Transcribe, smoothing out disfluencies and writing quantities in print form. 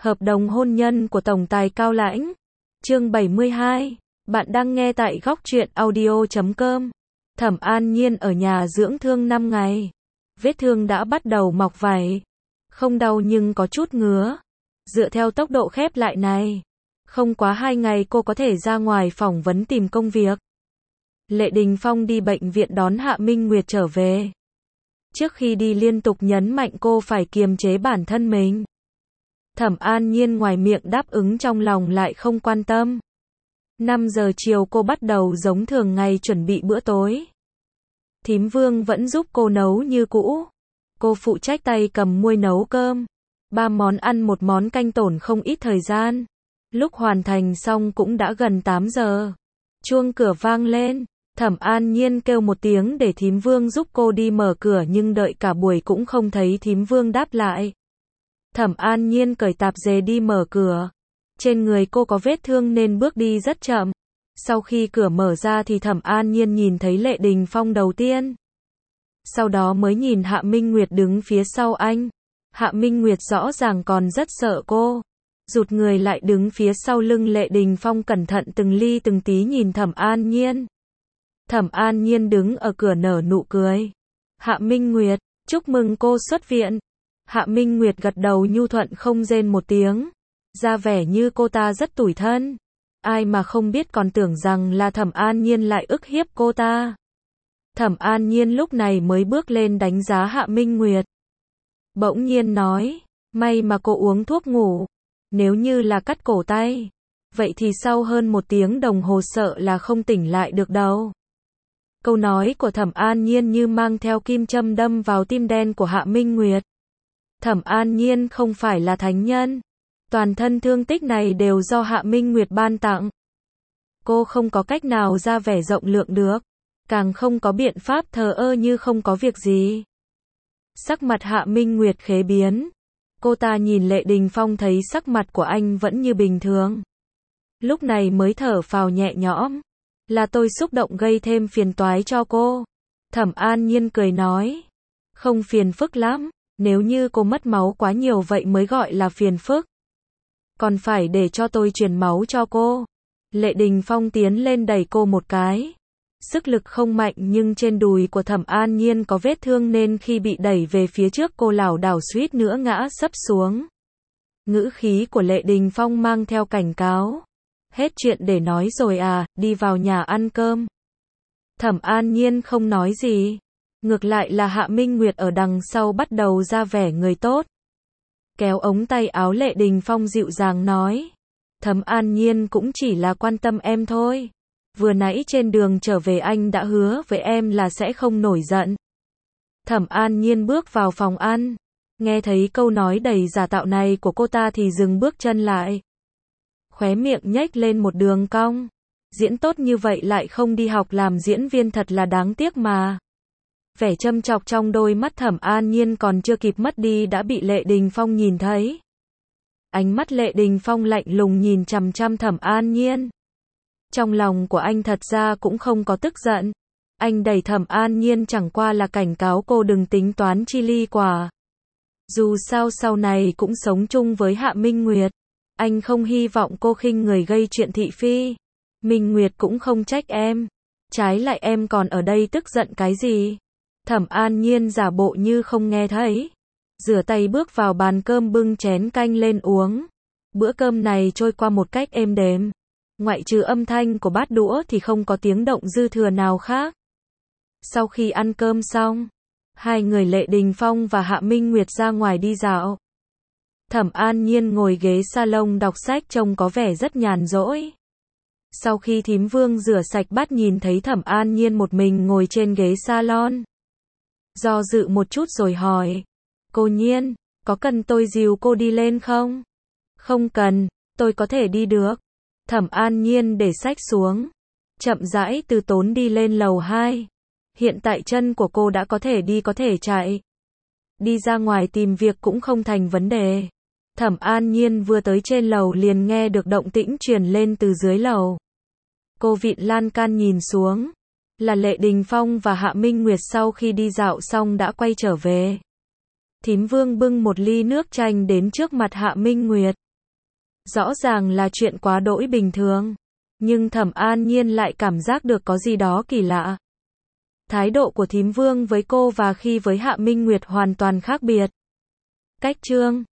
Hợp đồng hôn nhân của Tổng tài Cao Lãnh. Chương 72. Bạn đang nghe tại góc truyện audio.com. Thẩm An Nhiên ở nhà dưỡng thương 5 ngày. Vết thương đã bắt đầu mọc vảy. Không đau nhưng có chút ngứa. Dựa theo tốc độ khép lại này, không quá 2 ngày cô có thể ra ngoài phỏng vấn tìm công việc. Lệ Đình Phong đi bệnh viện đón Hạ Minh Nguyệt trở về. Trước khi đi liên tục nhấn mạnh cô phải kiềm chế bản thân mình. Thẩm An Nhiên ngoài miệng đáp ứng, trong lòng lại không quan tâm. 5 giờ chiều cô bắt đầu giống thường ngày chuẩn bị bữa tối. Thím Vương vẫn giúp cô nấu như cũ. Cô phụ trách tay cầm muôi nấu cơm. 3 món ăn 1 món canh tổn không ít thời gian. Lúc hoàn thành xong cũng đã gần 8 giờ. Chuông cửa vang lên. Thẩm An Nhiên kêu một tiếng để thím Vương giúp cô đi mở cửa, nhưng đợi cả buổi cũng không thấy thím Vương đáp lại. Thẩm An Nhiên cởi tạp dề đi mở cửa. Trên người cô có vết thương nên bước đi rất chậm. Sau khi cửa mở ra thì Thẩm An Nhiên nhìn thấy Lệ Đình Phong đầu tiên. Sau đó mới nhìn Hạ Minh Nguyệt đứng phía sau anh. Hạ Minh Nguyệt rõ ràng còn rất sợ cô. Rụt người lại đứng phía sau lưng Lệ Đình Phong, cẩn thận từng ly từng tí nhìn Thẩm An Nhiên. Thẩm An Nhiên đứng ở cửa nở nụ cười. Hạ Minh Nguyệt, chúc mừng cô xuất viện. Hạ Minh Nguyệt gật đầu nhu thuận không rên một tiếng. Ra vẻ như cô ta rất tủi thân. Ai mà không biết, còn tưởng rằng là Thẩm An Nhiên lại ức hiếp cô ta. Thẩm An Nhiên lúc này mới bước lên đánh giá Hạ Minh Nguyệt. Bỗng nhiên nói, may mà cô uống thuốc ngủ. Nếu như là cắt cổ tay, vậy thì sau hơn 1 tiếng đồng hồ sợ là không tỉnh lại được đâu. Câu nói của Thẩm An Nhiên như mang theo kim châm đâm vào tim đen của Hạ Minh Nguyệt. Thẩm An Nhiên không phải là thánh nhân. Toàn thân thương tích này đều do Hạ Minh Nguyệt ban tặng. Cô không có cách nào ra vẻ rộng lượng được. Càng không có biện pháp thờ ơ như không có việc gì. Sắc mặt Hạ Minh Nguyệt khẽ biến. Cô ta nhìn Lệ Đình Phong thấy sắc mặt của anh vẫn như bình thường. Lúc này mới thở phào nhẹ nhõm. Là tôi xúc động gây thêm phiền toái cho cô. Thẩm An Nhiên cười nói. Không phiền phức lắm. Nếu như cô mất máu quá nhiều vậy mới gọi là phiền phức. Còn phải để cho tôi truyền máu cho cô. Lệ Đình Phong tiến lên đẩy cô một cái. Sức lực không mạnh nhưng trên đùi của Thẩm An Nhiên có vết thương nên khi bị đẩy về phía trước cô lảo đảo suýt nữa ngã sấp xuống. Ngữ khí của Lệ Đình Phong mang theo cảnh cáo. Hết chuyện để nói rồi à, đi vào nhà ăn cơm. Thẩm An Nhiên không nói gì. Ngược lại là Hạ Minh Nguyệt ở đằng sau bắt đầu ra vẻ người tốt. Kéo ống tay áo Lệ Đình Phong dịu dàng nói. Thẩm An Nhiên cũng chỉ là quan tâm em thôi. Vừa nãy trên đường trở về anh đã hứa với em là sẽ không nổi giận. Thẩm An Nhiên bước vào phòng ăn. Nghe thấy câu nói đầy giả tạo này của cô ta thì dừng bước chân lại. Khóe miệng nhếch lên một đường cong. Diễn tốt như vậy lại không đi học làm diễn viên thật là đáng tiếc mà. Vẻ châm chọc trong đôi mắt Thẩm An Nhiên còn chưa kịp mất đi đã bị Lệ Đình Phong nhìn thấy. Ánh mắt Lệ Đình Phong lạnh lùng nhìn chằm chằm Thẩm An Nhiên. Trong lòng của anh thật ra cũng không có tức giận. Anh đẩy Thẩm An Nhiên chẳng qua là cảnh cáo cô đừng tính toán chi ly quả. Dù sao sau này cũng sống chung với Hạ Minh Nguyệt. Anh không hy vọng cô khinh người gây chuyện thị phi. Minh Nguyệt cũng không trách em. Trái lại em còn ở đây tức giận cái gì? Thẩm An Nhiên giả bộ như không nghe thấy. Rửa tay bước vào bàn cơm bưng chén canh lên uống. Bữa cơm này trôi qua một cách êm đềm. Ngoại trừ âm thanh của bát đũa thì không có tiếng động dư thừa nào khác. Sau khi ăn cơm xong, hai người Lệ Đình Phong và Hạ Minh Nguyệt ra ngoài đi dạo. Thẩm An Nhiên ngồi ghế salon đọc sách trông có vẻ rất nhàn rỗi. Sau khi thím Vương rửa sạch bát nhìn thấy Thẩm An Nhiên một mình ngồi trên ghế salon. Do dự một chút rồi hỏi. Cô Nhiên, có cần tôi dìu cô đi lên không? Không cần, tôi có thể đi được. Thẩm An Nhiên để sách xuống. Chậm rãi từ tốn đi lên lầu 2. Hiện tại chân của cô đã có thể đi có thể chạy. Đi ra ngoài tìm việc cũng không thành vấn đề. Thẩm An Nhiên vừa tới trên lầu liền nghe được động tĩnh truyền lên từ dưới lầu. Cô vịn lan can nhìn xuống. Là Lệ Đình Phong và Hạ Minh Nguyệt sau khi đi dạo xong đã quay trở về. Thím Vương bưng một ly nước chanh đến trước mặt Hạ Minh Nguyệt. Rõ ràng là chuyện quá đỗi bình thường. Nhưng Thẩm An Nhiên lại cảm giác được có gì đó kỳ lạ. Thái độ của thím Vương với cô và khi với Hạ Minh Nguyệt hoàn toàn khác biệt. Cách chương